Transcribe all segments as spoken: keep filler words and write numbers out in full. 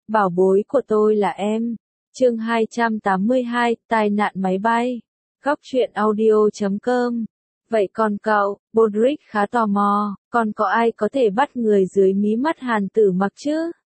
bảo bối của tôi là em. Chương hai trăm tám mươi hai, tai nạn máy bay. Góc truyện audio chấm com. Vậy còn cậu, Bodrick khá tò mò, còn có ai có thể bắt người dưới mí mắt Hàn Tử Mặc chứ?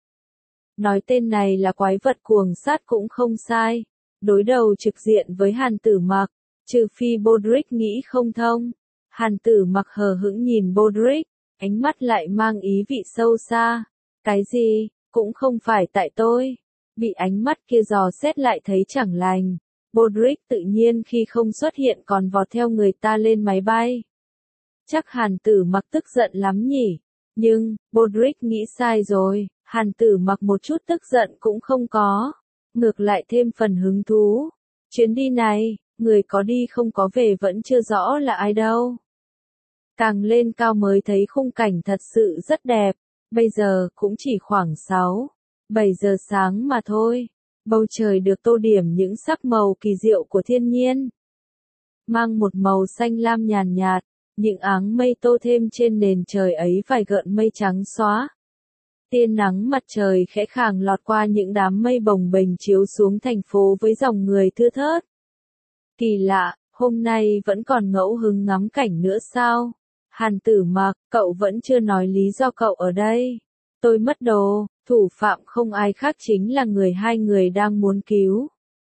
Nói tên này là quái vật cuồng sát cũng không sai. Đối đầu trực diện với Hàn Tử Mặc, trừ phi Bodrick nghĩ không thông. Hàn Tử Mặc hờ hững nhìn Bodrick, ánh mắt lại mang ý vị sâu xa. Cái gì, cũng không phải tại tôi. Bị ánh mắt kia dò xét lại thấy chẳng lành. Bodrick tự nhiên khi không xuất hiện còn vọt theo người ta lên máy bay. Chắc Hàn Tử Mặc tức giận lắm nhỉ. Nhưng, Bodrick nghĩ sai rồi, Hàn Tử Mặc một chút tức giận cũng không có. Ngược lại thêm phần hứng thú. Chuyến đi này, người có đi không có về vẫn chưa rõ là ai đâu. Càng lên cao mới thấy khung cảnh thật sự rất đẹp. Bây giờ cũng chỉ khoảng sáu, bảy giờ sáng mà thôi. Bầu trời được tô điểm những sắc màu kỳ diệu của thiên nhiên. Mang một màu xanh lam nhàn nhạt, những áng mây tô thêm trên nền trời ấy vài gợn mây trắng xóa. Tia nắng mặt trời khẽ khàng lọt qua những đám mây bồng bềnh chiếu xuống thành phố với dòng người thưa thớt. Kỳ lạ, hôm nay vẫn còn ngẫu hứng ngắm cảnh nữa sao? Hàn Tử Mặc, cậu vẫn chưa nói lý do cậu ở đây. Tôi mất đồ, thủ phạm không ai khác chính là người hai người đang muốn cứu.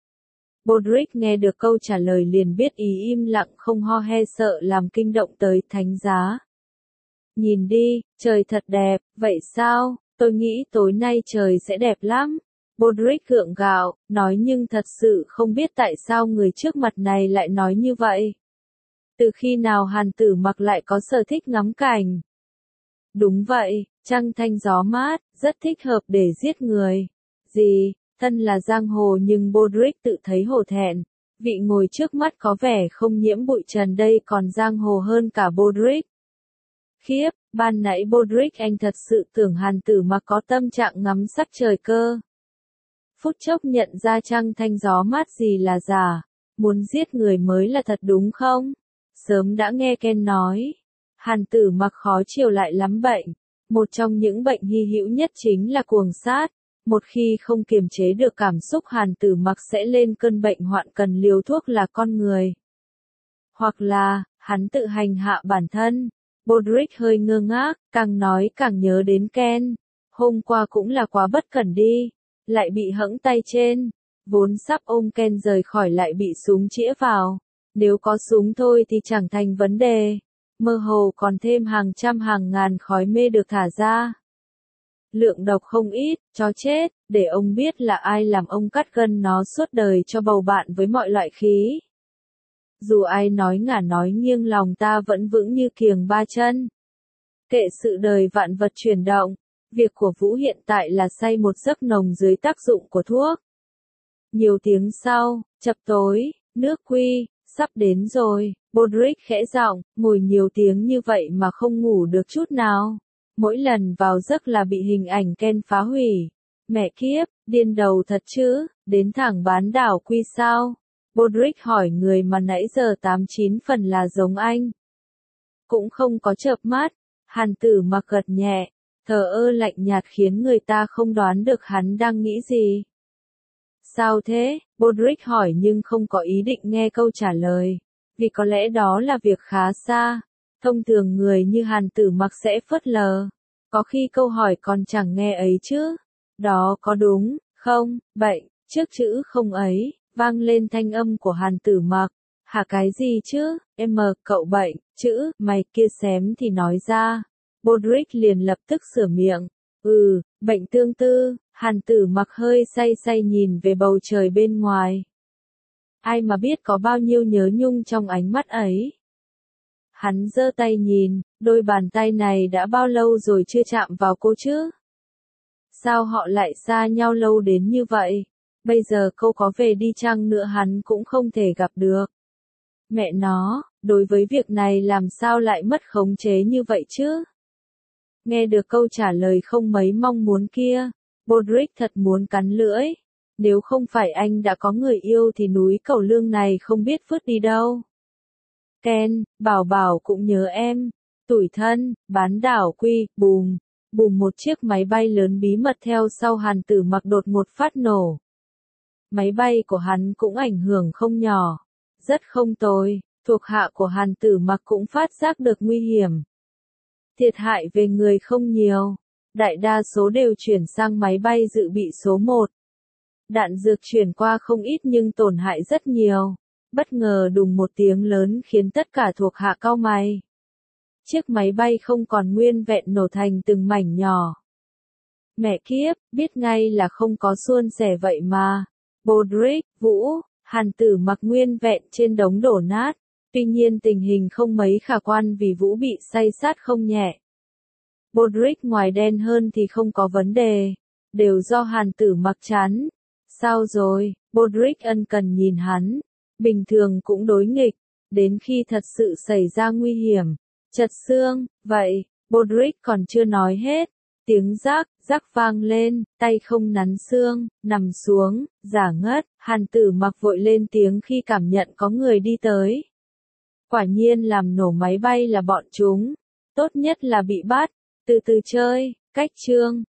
Bodrick nghe được câu trả lời liền biết ý im lặng không ho he sợ làm kinh động tới thánh giá. Nhìn đi, trời thật đẹp, vậy sao, tôi nghĩ tối nay trời sẽ đẹp lắm. Bodrick gượng gạo, nói nhưng thật sự không biết tại sao người trước mặt này lại nói như vậy. Từ khi nào Hàn Tử Mặc lại có sở thích ngắm cảnh? Đúng vậy, trăng thanh gió mát, rất thích hợp để giết người. Gì, thân là giang hồ nhưng Bodrick tự thấy hổ thẹn. Vị ngồi trước mắt có vẻ không nhiễm bụi trần đây còn giang hồ hơn cả Bodrick. Khiếp, ban nãy Bodrick anh thật sự tưởng Hàn Tử Mặc có tâm trạng ngắm sắc trời cơ. Phút chốc nhận ra trăng thanh gió mát gì là giả, muốn giết người mới là thật đúng không? Sớm đã nghe Ken nói. Hàn Tử Mặc khó chịu lại lắm bệnh. Một trong những bệnh hy hữu nhất chính là cuồng sát. Một khi không kiềm chế được cảm xúc Hàn Tử Mặc sẽ lên cơn bệnh hoạn cần liều thuốc là con người. Hoặc là, hắn tự hành hạ bản thân. Bodrick hơi ngơ ngác, càng nói càng nhớ đến Ken. Hôm qua cũng là quá bất cẩn đi. Lại bị hẫng tay trên. Vốn sắp ôm Ken rời khỏi lại bị súng chĩa vào. Nếu có súng thôi thì chẳng thành vấn đề. Mơ hồ còn thêm hàng trăm hàng ngàn khói mê được thả ra. Lượng độc không ít, cho chết, để ông biết là ai làm ông cắt gân nó suốt đời cho bầu bạn với mọi loại khí. Dù ai nói ngả nói nghiêng lòng ta vẫn vững như kiềng ba chân. Kệ sự đời vạn vật chuyển động, việc của Vũ hiện tại là say một giấc nồng dưới tác dụng của thuốc. Nhiều tiếng sau, chập tối, nước quy, sắp đến rồi, Bodrick khẽ giọng, ngồi nhiều tiếng như vậy mà không ngủ được chút nào. Mỗi lần vào giấc là bị hình ảnh Ken phá hủy. Mẹ kiếp, điên đầu thật chứ, đến thẳng bán đảo quy sao? Bodrick hỏi người mà nãy giờ tám chín phần là giống anh. Cũng không có chợp mắt, Hàn Tử Mặc gật nhẹ, thờ ơ lạnh nhạt khiến người ta không đoán được hắn đang nghĩ gì. Sao thế? Bodrick hỏi nhưng không có ý định nghe câu trả lời. Vì có lẽ đó là việc khá xa. Thông thường người như Hàn Tử Mặc sẽ phớt lờ. Có khi câu hỏi còn chẳng nghe ấy chứ. Đó có đúng, không, bệnh, trước chữ không ấy, vang lên thanh âm của Hàn Tử Mặc. Hả cái gì chứ, em mờ, cậu bệnh, chữ, mày kia xém thì nói ra. Bodrick liền lập tức sửa miệng. Ừ, bệnh tương tư. Hàn Tử Mặc hơi say say nhìn về bầu trời bên ngoài. Ai mà biết có bao nhiêu nhớ nhung trong ánh mắt ấy. Hắn giơ tay nhìn, đôi bàn tay này đã bao lâu rồi chưa chạm vào cô chứ? Sao họ lại xa nhau lâu đến như vậy? Bây giờ cô có về đi chăng nữa hắn cũng không thể gặp được. Mẹ nó, đối với việc này làm sao lại mất khống chế như vậy chứ? Nghe được câu trả lời không mấy mong muốn kia. Bodrick thật muốn cắn lưỡi. Nếu không phải anh đã có người yêu thì núi Cẩu Lương này không biết vứt đi đâu. Ken, bảo bảo cũng nhớ em. Tủi thân, bán đảo quy, bùm. bùm một chiếc máy bay lớn bí mật theo sau Hàn Tử Mặc đột một phát nổ. Máy bay của hắn cũng ảnh hưởng không nhỏ. Rất không tồi, thuộc hạ của Hàn Tử Mặc cũng phát giác được nguy hiểm. Thiệt hại về người không nhiều. Đại đa số đều chuyển sang máy bay dự bị số một. Đạn dược chuyển qua không ít nhưng tổn hại rất nhiều. Bất ngờ đùng một tiếng lớn khiến tất cả thuộc hạ cau mày. Chiếc máy bay không còn nguyên vẹn nổ thành từng mảnh nhỏ. Mẹ kiếp, biết ngay là không có suôn sẻ vậy mà. Podrick, Vũ, Hàn Tử Mặc nguyên vẹn trên đống đổ nát. Tuy nhiên tình hình không mấy khả quan vì Vũ bị say sát không nhẹ. Podrick ngoài đen hơn thì không có vấn đề. Đều do Hàn Tử Mặc chán. Sao rồi? Podrick ân cần nhìn hắn. Bình thường cũng đối nghịch. Đến khi thật sự xảy ra nguy hiểm. Chật xương, vậy, Podrick còn chưa nói hết. Tiếng rắc, rắc vang lên, tay không nắn xương, nằm xuống, giả ngất, Hàn Tử Mặc vội lên tiếng khi cảm nhận có người đi tới. Quả nhiên làm nổ máy bay là bọn chúng. Tốt nhất là bị bắt, từ từ chơi, cách chương.